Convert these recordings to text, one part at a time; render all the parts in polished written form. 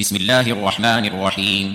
بسم الله الرحمن الرحيم.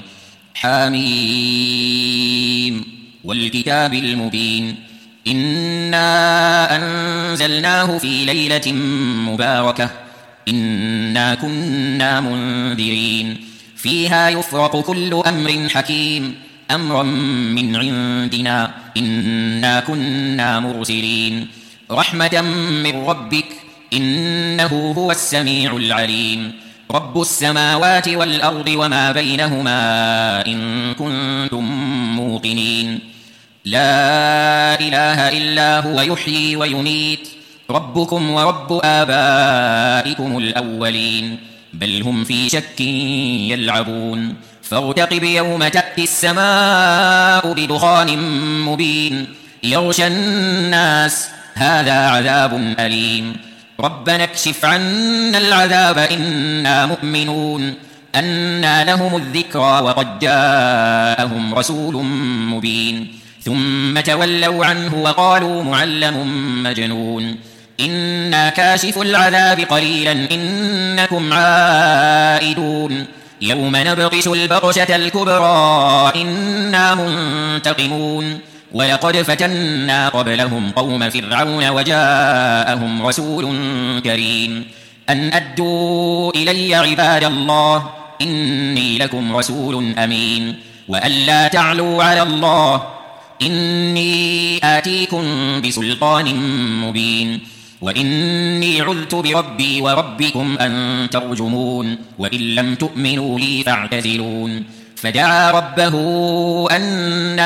حاميم والكتاب المبين. إنا أنزلناه في ليلة مباركة إنا كنا منذرين فيها يفرق كل أمر حكيم أمرا من عندنا إنا كنا مرسلين رحمة من ربك إنه هو السميع العليم رب السماوات والأرض وما بينهما إن كنتم موقنين لا إله إلا هو يحيي ويميت ربكم ورب آبائكم الأولين بل هم في شك يلعبون فارتقب يوم تأتي السماء بدخان مبين يغشى الناس هذا عذاب أليم ربنا اكشف عنا العذاب إنا مؤمنون أنى لهم الذكرى وقد جاءهم رسول مبين ثم تولوا عنه وقالوا معلم مجنون إنا كاشف العذاب قليلا إنكم عائدون يوم نبطش البطشة الكبرى إنا منتقمون ولقد فتنا قبلهم قوم فرعون وجاءهم رسول كريم أن أدوا إلي عباد الله إني لكم رسول أمين وأن لا تعلوا على الله إني آتيكم بسلطان مبين وإني عذت بربي وربكم أن ترجمون وإن لم تؤمنوا لي فاعتزلون فدعا ربه أن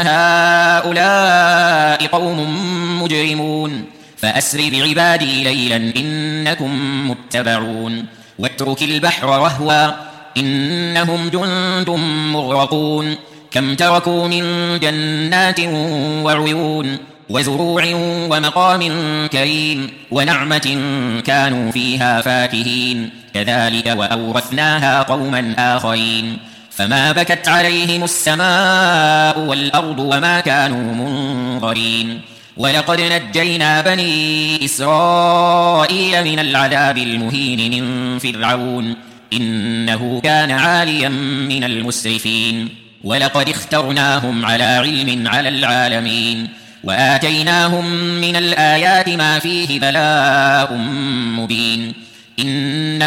هؤلاء قوم مجرمون فأسر بعبادي ليلا إنكم متبعون واترك البحر رهوا إنهم جند مغرقون كم تركوا من جنات وعيون وزروع ومقام كريم ونعمة كانوا فيها فاكهين كذلك وأورثناها قوما آخرين فما بكت عليهم السماء والأرض وما كانوا منظرين ولقد نجينا بني إسرائيل من العذاب المهين من فرعون إنه كان عاليا من المسرفين ولقد اخترناهم على علم على العالمين وآتيناهم من الآيات ما فيه بلاء مبين إن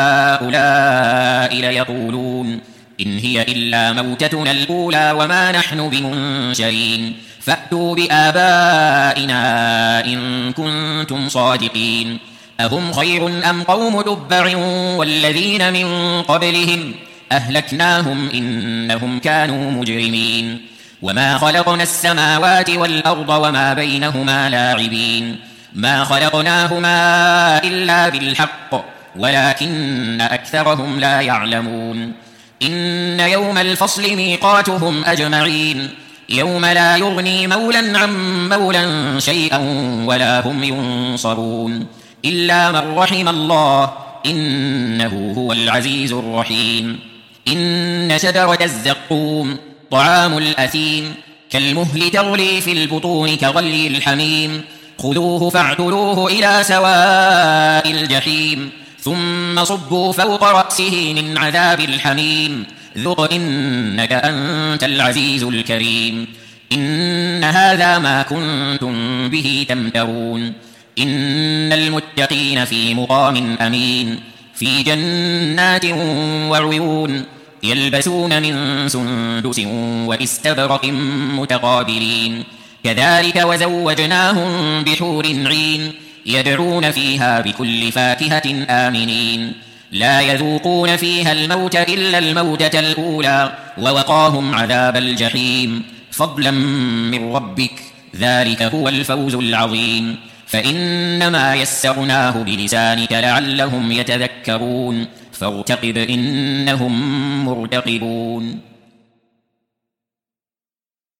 هؤلاء ليقولون إن هي إلا موتتنا الأولى وما نحن بمنشرين فأتوا بآبائنا إن كنتم صادقين أهم خير أم قوم تبع والذين من قبلهم أهلكناهم إنهم كانوا مجرمين وما خلقنا السماوات والأرض وما بينهما لاعبين ما خلقناهما إلا بالحق ولكن أكثرهم لا يعلمون إن يوم الفصل ميقاتهم أجمعين يوم لا يغني مولا عن مولا شيئا ولا هم ينصرون إلا من رحم الله إنه هو العزيز الرحيم إن شجرة الزقوم طعام الأثيم كالمهل تغلي في البطون كغلي الحميم خذوه فاعتلوه إلى سواء الجحيم ثم صبوا فوق رأسه من عذاب الحميم ذق إنك أنت العزيز الكريم إن هذا ما كنتم به تمترون إن المتقين في مقام أمين في جنات وعيون يلبسون من سندس واستبرق متقابلين كذلك وزوجناهم بحور عين يدعون فيها بكل فاكهة آمنين لا يذوقون فيها الموت إلا الموتة الأولى ووقاهم عذاب الجحيم فضلا من ربك ذلك هو الفوز العظيم فإنما يسرناه بلسانك لعلهم يتذكرون فارتقب إنهم مرتقبون